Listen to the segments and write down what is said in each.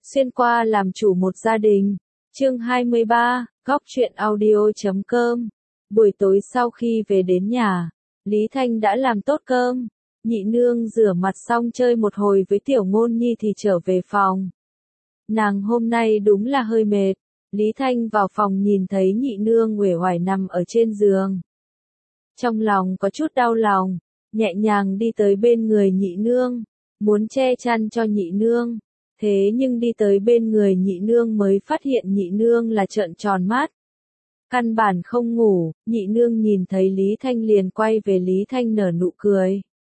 Xuyên qua làm chủ một gia đình. Chương 23, Góc truyện audio.com. Buổi tối sau khi về đến nhà, Lý Thanh đã làm tốt cơm. Nhị nương rửa mặt xong chơi một hồi với Tiểu Ngôn Nhi thì trở về phòng. Nàng hôm nay đúng là hơi mệt. Lý Thanh vào phòng nhìn thấy nhị nương uể oải nằm ở trên giường. Trong lòng có chút đau lòng, nhẹ nhàng đi tới bên người nhị nương, muốn che chăn cho nhị nương. Thế nhưng đi tới bên người nhị nương mới phát hiện nhị nương là trợn tròn mắt. Căn bản không ngủ, nhị nương nhìn thấy Lý Thanh liền quay về Lý Thanh nở nụ cười.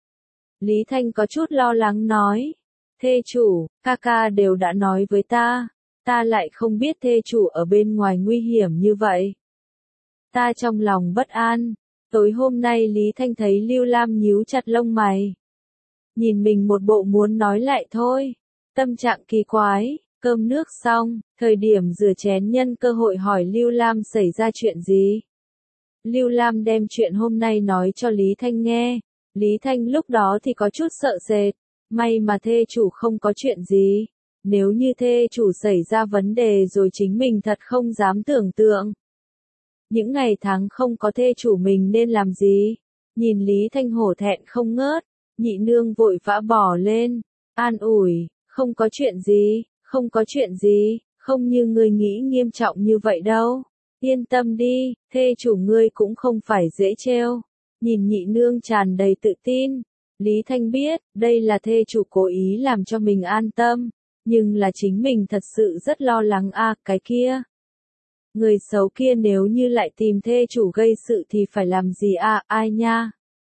Lý Thanh có chút lo lắng nói, thê chủ, ca ca đều đã nói với ta lại không biết thê chủ ở bên ngoài nguy hiểm như vậy. Ta trong lòng bất an, tối hôm nay Lý Thanh thấy Lưu Lam nhíu chặt lông mày. Nhìn mình một bộ muốn nói lại thôi. Tâm trạng kỳ quái, cơm nước xong, thời điểm rửa chén nhân cơ hội hỏi Lưu Lam xảy ra chuyện gì. Lưu Lam đem chuyện hôm nay nói cho Lý Thanh nghe. Lý Thanh lúc đó thì có chút sợ sệt, may mà thê chủ không có chuyện gì. Nếu như thê chủ xảy ra vấn đề rồi chính mình thật không dám tưởng tượng. Những ngày tháng không có thê chủ mình nên làm gì? Nhìn Lý Thanh hổ thẹn không ngớt, nhị nương vội vã bỏ lên, an ủi. Không có chuyện gì, không có chuyện gì, không như ngươi nghĩ nghiêm trọng như vậy đâu. Yên tâm đi, thê chủ ngươi cũng không phải dễ trêu. Nhìn nhị nương tràn đầy tự tin, Lý Thanh biết, đây là thê chủ cố ý làm cho mình an tâm, nhưng là chính mình thật sự rất lo lắng cái kia. Người xấu kia nếu như lại tìm thê chủ gây sự thì phải làm gì ai nha.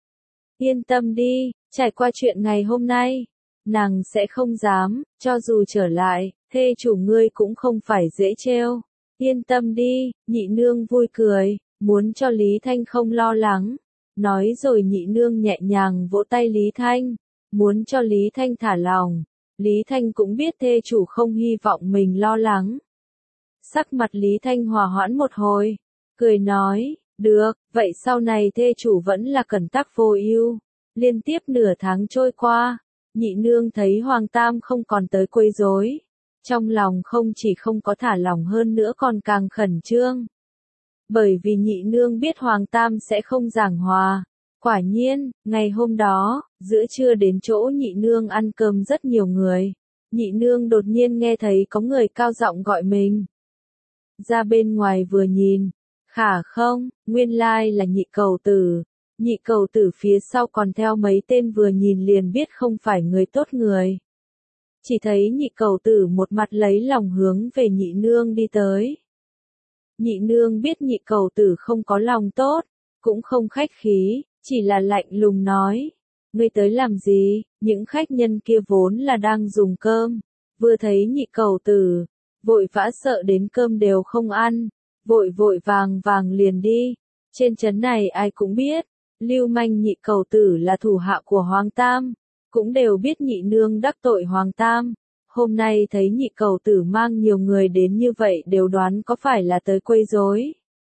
Yên tâm đi, trải qua chuyện ngày hôm nay. Nàng sẽ không dám, cho dù trở lại, thê chủ ngươi cũng không phải dễ trêu. Yên tâm đi, nhị nương vui cười, muốn cho Lý Thanh không lo lắng. Nói rồi nhị nương nhẹ nhàng vỗ tay Lý Thanh, muốn cho Lý Thanh thả lòng. Lý Thanh cũng biết thê chủ không hy vọng mình lo lắng. Sắc mặt Lý Thanh hòa hoãn một hồi, cười nói, được, vậy sau này thê chủ vẫn là cẩn tắc vô ưu. Liên tiếp nửa tháng trôi qua. Nhị nương thấy Hoàng Tam không còn tới quấy rối, trong lòng không chỉ không có thả lỏng hơn nữa còn càng khẩn trương. Bởi vì nhị nương biết Hoàng Tam sẽ không giảng hòa. Quả nhiên, ngày hôm đó, giữa trưa đến chỗ nhị nương ăn cơm rất nhiều người. Nhị nương đột nhiên nghe thấy có người cao giọng gọi mình. Ra bên ngoài vừa nhìn, khả không, nguyên lai là nhị cầu tử. Nhị cầu tử phía sau còn theo mấy tên vừa nhìn liền biết không phải người tốt người. Chỉ thấy nhị cầu tử một mặt lấy lòng hướng về nhị nương đi tới. Nhị nương biết nhị cầu tử không có lòng tốt, cũng không khách khí, chỉ là lạnh lùng nói. Ngươi tới làm gì? Những khách nhân kia vốn là đang dùng cơm. Vừa thấy nhị cầu tử, vội vã sợ đến cơm đều không ăn, vội vàng liền đi. Trên trấn này ai cũng biết. Lưu manh nhị cầu tử là thủ hạ của Hoàng Tam, cũng đều biết nhị nương đắc tội Hoàng Tam. Hôm nay thấy nhị cầu tử mang nhiều người đến như vậy đều đoán có phải là tới quấy rối.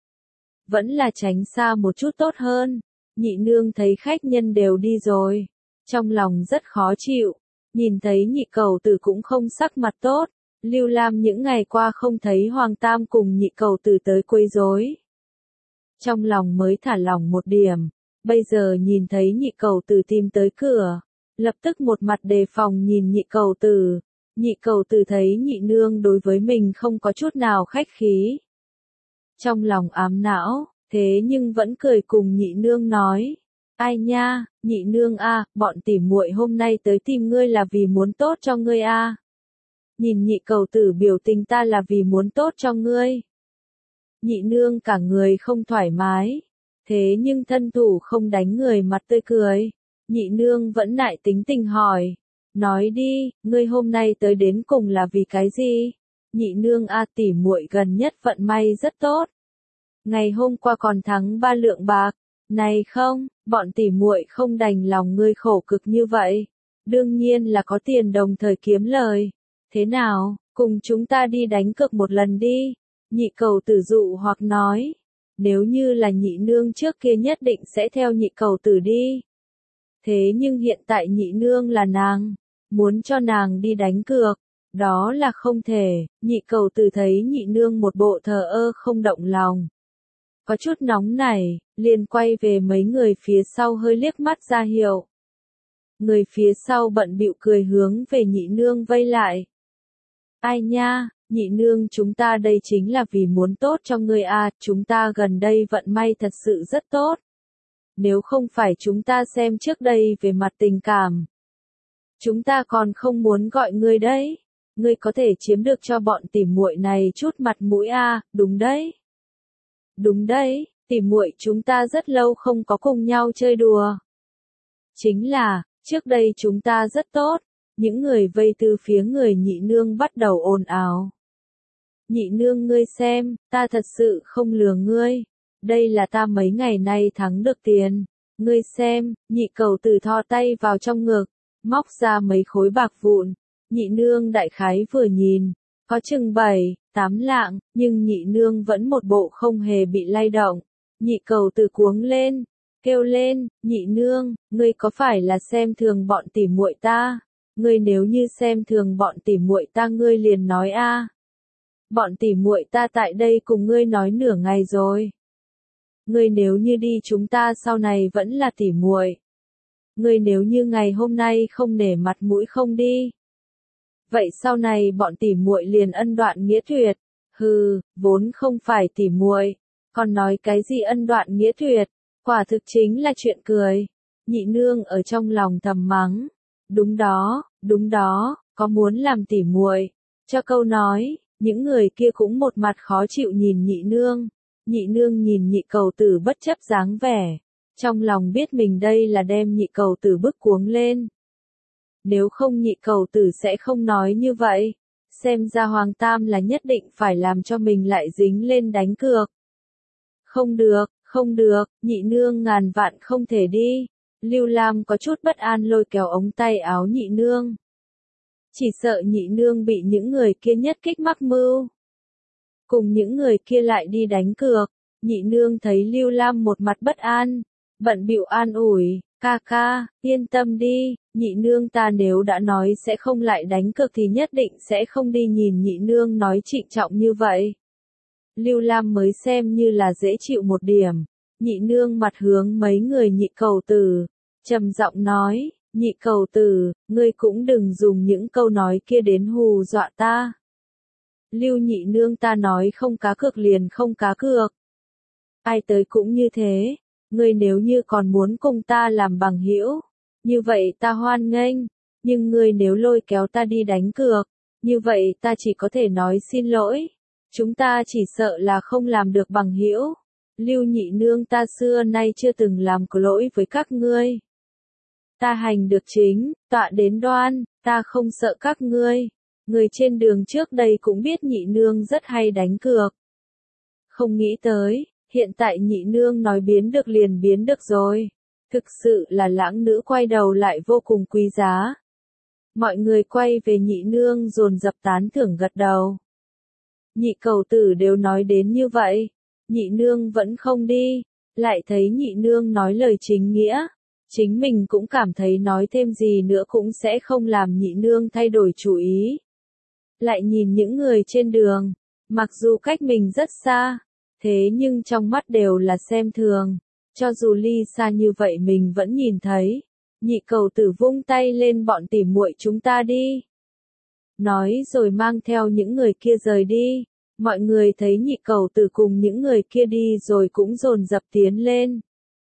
Vẫn là tránh xa một chút tốt hơn. Nhị nương thấy khách nhân đều đi rồi, trong lòng rất khó chịu. Nhìn thấy nhị cầu tử cũng không sắc mặt tốt. Lưu Lam những ngày qua không thấy Hoàng Tam cùng nhị cầu tử tới quấy rối, trong lòng mới thả lỏng một điểm. Bây giờ nhìn thấy nhị cầu tử tìm tới cửa, lập tức một mặt đề phòng nhìn nhị cầu tử. Nhị cầu tử thấy nhị nương đối với mình không có chút nào khách khí. Trong lòng ám não, thế nhưng vẫn cười cùng nhị nương nói. Ai nha, nhị nương bọn tỉ muội hôm nay tới tìm ngươi là vì muốn tốt cho ngươi Nhìn nhị cầu tử biểu tình ta là vì muốn tốt cho ngươi. Nhị nương cả người không thoải mái. Thế nhưng thân thủ không đánh người mặt tươi cười. Nhị nương vẫn nại tính tình hỏi. Nói đi, ngươi hôm nay tới đến cùng là vì cái gì? Nhị nương tỉ muội gần nhất vận may rất tốt. Ngày hôm qua còn thắng 3 lượng bạc. Này không, bọn tỉ muội không đành lòng ngươi khổ cực như vậy. Đương nhiên là có tiền đồng thời kiếm lời. Thế nào, cùng chúng ta đi đánh cược một lần đi. Nhị cầu tử dụ hoặc nói. Nếu như là nhị nương trước kia nhất định sẽ theo nhị cầu tử đi. Thế nhưng hiện tại nhị nương là nàng, muốn cho nàng đi đánh cược. Đó là không thể, nhị cầu tử thấy nhị nương một bộ thờ ơ không động lòng. Có chút nóng nảy, liền quay về mấy người phía sau hơi liếc mắt ra hiệu. Người phía sau bận bịu cười hướng về nhị nương vây lại. Ai nha, nhị nương chúng ta đây chính là vì muốn tốt cho ngươi à, chúng ta gần đây vận may thật sự rất tốt. Nếu không phải chúng ta xem trước đây về mặt tình cảm. Chúng ta còn không muốn gọi ngươi đấy. Ngươi có thể chiếm được cho bọn tỉ muội này chút mặt mũi à, đúng đấy. Đúng đấy, tỉ muội chúng ta rất lâu không có cùng nhau chơi đùa. Chính là, trước đây chúng ta rất tốt, những người vây từ phía người nhị nương bắt đầu ồn ào. Nhị nương ngươi xem, ta thật sự không lừa ngươi, đây là ta mấy ngày nay thắng được tiền, ngươi xem, nhị cầu tử thò tay vào trong ngực, móc ra mấy khối bạc vụn, nhị nương đại khái vừa nhìn, có chừng 7, 8 lạng, nhưng nhị nương vẫn một bộ không hề bị lay động, nhị cầu tử cuống lên. Kêu lên, nhị nương, ngươi có phải là xem thường bọn tỉ muội ta? Ngươi nếu như xem thường bọn tỉ muội ta ngươi liền nói a. Bọn tỉ muội ta tại đây cùng ngươi nói nửa ngày rồi. Ngươi nếu như đi chúng ta sau này vẫn là tỉ muội. Ngươi nếu như ngày hôm nay không nể mặt mũi không đi. Vậy sau này bọn tỉ muội liền ân đoạn nghĩa tuyệt. Hừ, vốn không phải tỉ muội, còn nói cái gì ân đoạn nghĩa tuyệt. Quả thực chính là chuyện cười. Nhị nương ở trong lòng thầm mắng. Đúng đó, có muốn làm tỉ muội. Cho câu nói, những người kia cũng một mặt khó chịu nhìn nhị nương. Nhị nương nhìn nhị cầu tử bất chấp dáng vẻ. Trong lòng biết mình đây là đem nhị cầu tử bức cuống lên. Nếu không nhị cầu tử sẽ không nói như vậy. Xem ra Hoàng Tam là nhất định phải làm cho mình lại dính lên đánh cược. Không được, nhị nương ngàn vạn không thể đi. Lưu Lam có chút bất an lôi kéo ống tay áo nhị nương. Chỉ sợ nhị nương bị những người kia nhất kích mắc mưu. Cùng những người kia lại đi đánh cược, nhị nương thấy Lưu Lam một mặt bất an, bận bịu an ủi, ca ca, yên tâm đi, nhị nương ta nếu đã nói sẽ không lại đánh cược thì nhất định sẽ không đi nhìn nhị nương nói trịnh trọng như vậy. Lưu Lam mới xem như là dễ chịu một điểm, nhị nương mặt hướng mấy người nhị cầu tử, trầm giọng nói, nhị cầu tử, ngươi cũng đừng dùng những câu nói kia đến hù dọa ta. Lưu nhị nương ta nói không cá cược liền không cá cược. Ai tới cũng như thế, ngươi nếu như còn muốn cùng ta làm bằng hữu, như vậy ta hoan nghênh, nhưng ngươi nếu lôi kéo ta đi đánh cược, như vậy ta chỉ có thể nói xin lỗi. Chúng ta chỉ sợ là không làm được bằng hữu. Lưu nhị nương ta xưa nay chưa từng làm có lỗi với các ngươi. Ta hành được chính, tọa đến đoan, ta không sợ các ngươi. Người trên đường trước đây cũng biết nhị nương rất hay đánh cược. Không nghĩ tới, hiện tại nhị nương nói biến được liền biến được rồi. Thực sự là lãng nữ quay đầu lại vô cùng quý giá. Mọi người quay về nhị nương dồn dập tán thưởng gật đầu. Nhị cầu tử đều nói đến như vậy, nhị nương vẫn không đi, lại thấy nhị nương nói lời chính nghĩa, chính mình cũng cảm thấy nói thêm gì nữa cũng sẽ không làm nhị nương thay đổi chủ ý. Lại nhìn những người trên đường, mặc dù cách mình rất xa, thế nhưng trong mắt đều là xem thường, cho dù ly xa như vậy mình vẫn nhìn thấy. Nhị cầu tử vung tay lên bọn tỉ muội chúng ta đi. Nói rồi mang theo những người kia rời đi. Mọi người thấy nhị cầu tử cùng những người kia đi rồi cũng dồn dập tiến lên.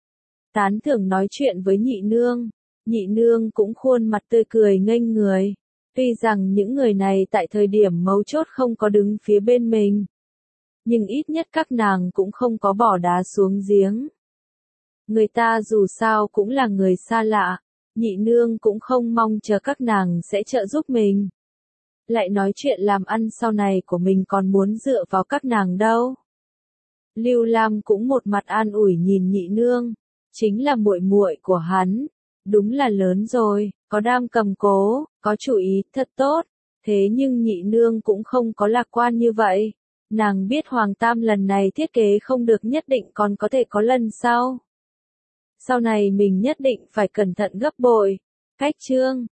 Tán thưởng nói chuyện với nhị nương cũng khuôn mặt tươi cười nghênh người. Tuy rằng những người này tại thời điểm mấu chốt không có đứng phía bên mình. Nhưng ít nhất các nàng cũng không có bỏ đá xuống giếng. Người ta dù sao cũng là người xa lạ, nhị nương cũng không mong chờ các nàng sẽ trợ giúp mình. Lại nói chuyện làm ăn sau này của mình còn muốn dựa vào các nàng đâu. Lưu Lam cũng một mặt an ủi nhìn nhị nương, chính là muội muội của hắn, đúng là lớn rồi, có đam cầm cố, có chủ ý thật tốt, thế nhưng nhị nương cũng không có lạc quan như vậy. Nàng biết Hoàng Tam lần này thiết kế không được nhất định còn có thể có lần sau. Sau này mình nhất định phải cẩn thận gấp bội. Cách chương